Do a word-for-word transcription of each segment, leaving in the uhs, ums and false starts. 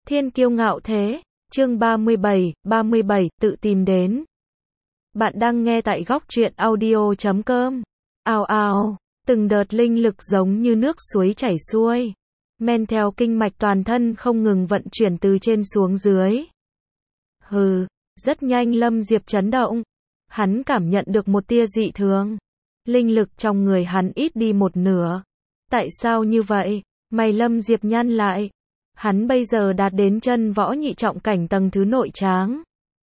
Thiên kiêu ngạo thế, chương ba mươi bảy, ba mươi bảy, tự tìm đến. Bạn đang nghe tại góc truyện audio chấm com. Ào ào, từng đợt linh lực giống như nước suối chảy xuôi, men theo kinh mạch toàn thân không ngừng vận chuyển từ trên xuống dưới. Hừ, rất nhanh Lâm Diệp chấn động. Hắn cảm nhận được một tia dị thường. Linh lực trong người hắn ít đi một nửa. Tại sao như vậy? Mày Lâm Diệp nhăn lại. Hắn bây giờ đạt đến chân võ nhị trọng cảnh tầng thứ nội tráng.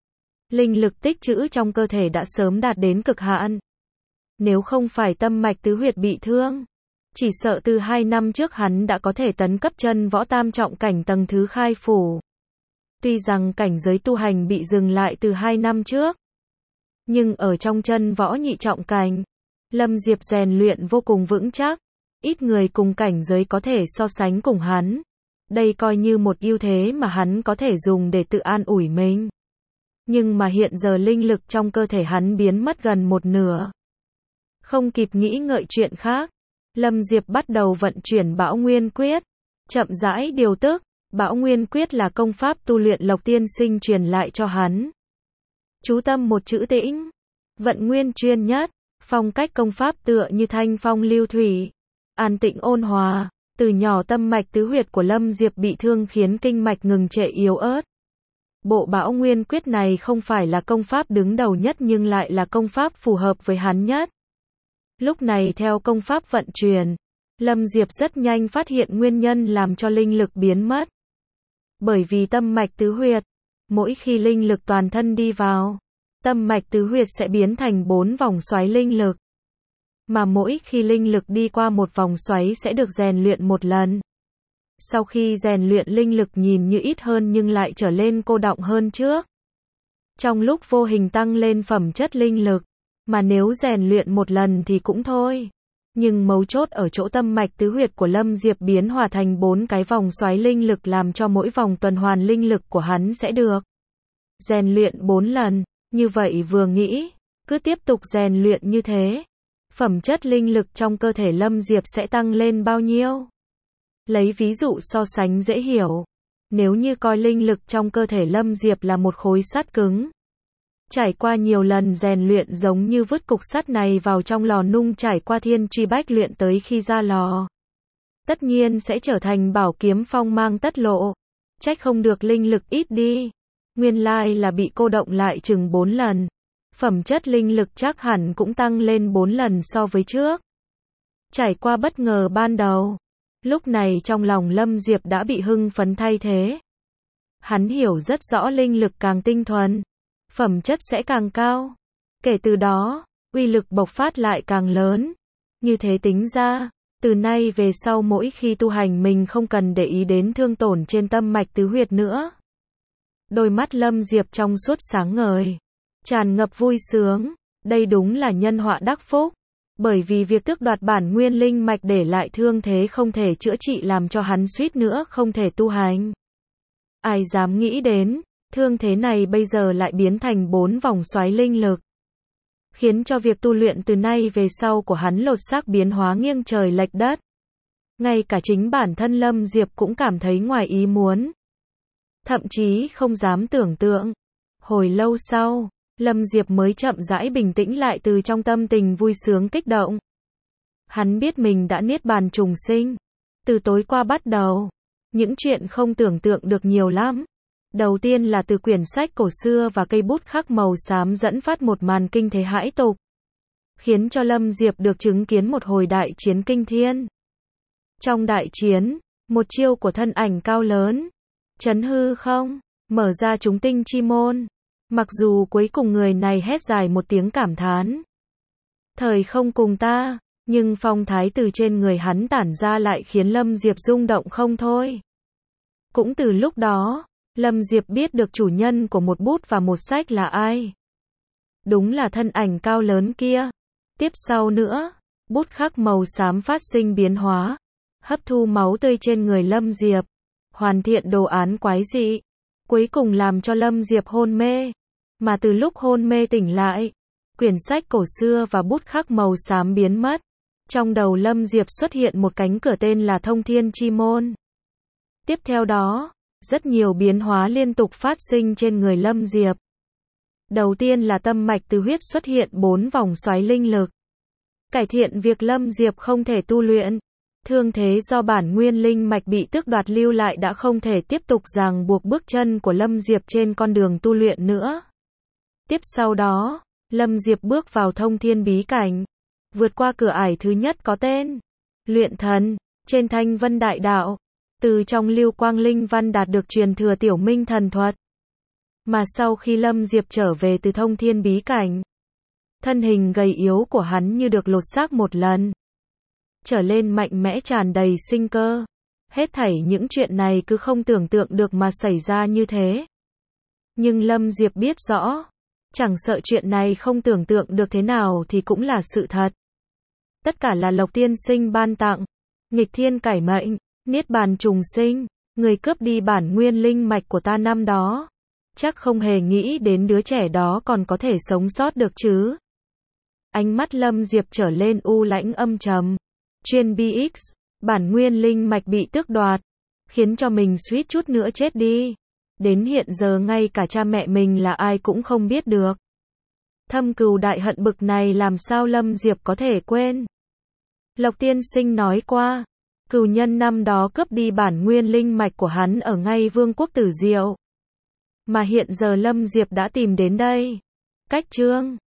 Linh lực tích trữ trong cơ thể đã sớm đạt đến cực hạn. Nếu không phải tâm mạch tứ huyệt bị thương, chỉ sợ từ hai năm trước hắn đã có thể tấn cấp chân võ tam trọng cảnh tầng thứ khai phủ. Tuy rằng cảnh giới tu hành bị dừng lại từ hai năm trước, nhưng ở trong chân võ nhị trọng cảnh, Lâm Diệp rèn luyện vô cùng vững chắc. Ít người cùng cảnh giới có thể so sánh cùng hắn. Đây coi như một ưu thế mà hắn có thể dùng để tự an ủi mình. Nhưng mà hiện giờ linh lực trong cơ thể hắn biến mất gần một nửa. Không kịp nghĩ ngợi chuyện khác, Lâm Diệp bắt đầu vận chuyển Bão Nguyên Quyết, chậm rãi điều tức. Bão Nguyên Quyết là công pháp tu luyện Lộc tiên sinh truyền lại cho hắn. Chú tâm một chữ tĩnh, vận nguyên chuyên nhất, phong cách công pháp tựa như thanh phong lưu thủy, an tĩnh ôn hòa. Từ nhỏ tâm mạch tứ huyệt của Lâm Diệp bị thương khiến kinh mạch ngừng trệ yếu ớt. Bộ Bão Nguyên Quyết này không phải là công pháp đứng đầu nhất nhưng lại là công pháp phù hợp với hắn nhất. Lúc này theo công pháp vận chuyển, Lâm Diệp rất nhanh phát hiện nguyên nhân làm cho linh lực biến mất. Bởi vì tâm mạch tứ huyệt, mỗi khi linh lực toàn thân đi vào, tâm mạch tứ huyệt sẽ biến thành bốn vòng xoáy linh lực. Mà mỗi khi linh lực đi qua một vòng xoáy sẽ được rèn luyện một lần. Sau khi rèn luyện linh lực nhìn như ít hơn nhưng lại trở lên cô đọng hơn trước. Trong lúc vô hình tăng lên phẩm chất linh lực, mà nếu rèn luyện một lần thì cũng thôi. Nhưng mấu chốt ở chỗ tâm mạch tứ huyệt của Lâm Diệp biến hòa thành bốn cái vòng xoáy linh lực làm cho mỗi vòng tuần hoàn linh lực của hắn sẽ được rèn luyện bốn lần. Như vậy vừa nghĩ, cứ tiếp tục rèn luyện như thế, phẩm chất linh lực trong cơ thể Lâm Diệp sẽ tăng lên bao nhiêu? Lấy ví dụ so sánh dễ hiểu. Nếu như coi linh lực trong cơ thể Lâm Diệp là một khối sắt cứng, trải qua nhiều lần rèn luyện giống như vứt cục sắt này vào trong lò nung trải qua thiên truy bách luyện tới khi ra lò, tất nhiên sẽ trở thành bảo kiếm phong mang tất lộ. Trách không được linh lực ít đi. Nguyên lai là bị cô động lại chừng bốn lần. Phẩm chất linh lực chắc hẳn cũng tăng lên bốn lần so với trước. Trải qua bất ngờ ban đầu, lúc này trong lòng Lâm Diệp đã bị hưng phấn thay thế. Hắn hiểu rất rõ linh lực càng tinh thuần, phẩm chất sẽ càng cao. Kể từ đó, uy lực bộc phát lại càng lớn. Như thế tính ra, từ nay về sau mỗi khi tu hành mình không cần để ý đến thương tổn trên tâm mạch tứ huyệt nữa. Đôi mắt Lâm Diệp trong suốt sáng ngời, tràn ngập vui sướng. Đây đúng là nhân họa đắc phúc. Bởi vì việc tước đoạt bản nguyên linh mạch để lại thương thế không thể chữa trị làm cho hắn suýt nữa không thể tu hành. Ai dám nghĩ đến, thương thế này bây giờ lại biến thành bốn vòng xoáy linh lực, khiến cho việc tu luyện từ nay về sau của hắn lột xác biến hóa nghiêng trời lệch đất. Ngay cả chính bản thân Lâm Diệp cũng cảm thấy ngoài ý muốn. Thậm chí không dám tưởng tượng. Hồi lâu sau, Lâm Diệp mới chậm rãi bình tĩnh lại từ trong tâm tình vui sướng kích động. Hắn biết mình đã niết bàn trùng sinh. Từ tối qua bắt đầu, những chuyện không tưởng tượng được nhiều lắm. Đầu tiên là từ quyển sách cổ xưa và cây bút khắc màu xám dẫn phát một màn kinh thế hãi tục, khiến cho Lâm Diệp được chứng kiến một hồi đại chiến kinh thiên. Trong đại chiến, một chiêu của thân ảnh cao lớn, chấn hư không, mở ra chúng tinh chi môn. Mặc dù cuối cùng người này hét dài một tiếng cảm thán. Thời không cùng ta, nhưng phong thái từ trên người hắn tản ra lại khiến Lâm Diệp rung động không thôi. Cũng từ lúc đó, Lâm Diệp biết được chủ nhân của một bút và một sách là ai. Đúng là thân ảnh cao lớn kia. Tiếp sau nữa, bút khắc màu xám phát sinh biến hóa, hấp thu máu tươi trên người Lâm Diệp, hoàn thiện đồ án quái dị, cuối cùng làm cho Lâm Diệp hôn mê. Mà từ lúc hôn mê tỉnh lại, quyển sách cổ xưa và bút khắc màu xám biến mất. Trong đầu Lâm Diệp xuất hiện một cánh cửa tên là Thông Thiên Chi Môn. Tiếp theo đó, Rất nhiều biến hóa liên tục phát sinh trên người Lâm Diệp. Đầu tiên là tâm mạch từ huyết xuất hiện bốn vòng xoáy linh lực. Cải thiện việc Lâm Diệp không thể tu luyện. Thương thế do bản nguyên linh mạch bị tước đoạt lưu lại đã không thể tiếp tục ràng buộc bước chân của Lâm Diệp trên con đường tu luyện nữa. Tiếp sau đó, Lâm Diệp bước vào thông thiên bí cảnh. Vượt qua cửa ải thứ nhất có tên Luyện Thần, trên Thanh Vân Đại Đạo. Từ trong lưu quang linh văn đạt được truyền thừa tiểu minh thần thuật. Mà sau khi Lâm Diệp trở về từ thông thiên bí cảnh, thân hình gầy yếu của hắn như được lột xác một lần. Trở lên mạnh mẽ tràn đầy sinh cơ. Hết thảy những chuyện này cứ không tưởng tượng được mà xảy ra như thế. Nhưng Lâm Diệp biết rõ, chẳng sợ chuyện này không tưởng tượng được thế nào thì cũng là sự thật. Tất cả là Lộc Tiên Sinh ban tặng. Nghịch thiên cải mệnh, niết bàn trùng sinh, người cướp đi bản nguyên linh mạch của ta năm đó. Chắc không hề nghĩ đến đứa trẻ đó còn có thể sống sót được chứ. Ánh mắt Lâm Diệp trở lên u lãnh âm trầm. Chuyên bê ích, bản nguyên linh mạch bị tước đoạt, khiến cho mình suýt chút nữa chết đi. Đến hiện giờ ngay cả cha mẹ mình là ai cũng không biết được. Thâm cừu đại hận bực này làm sao Lâm Diệp có thể quên. Lộc Tiên Sinh nói qua, cừu nhân năm đó cướp đi bản nguyên linh mạch của hắn ở ngay vương quốc Tử Diệu. Mà hiện giờ Lâm Diệp đã tìm đến đây. Cách chương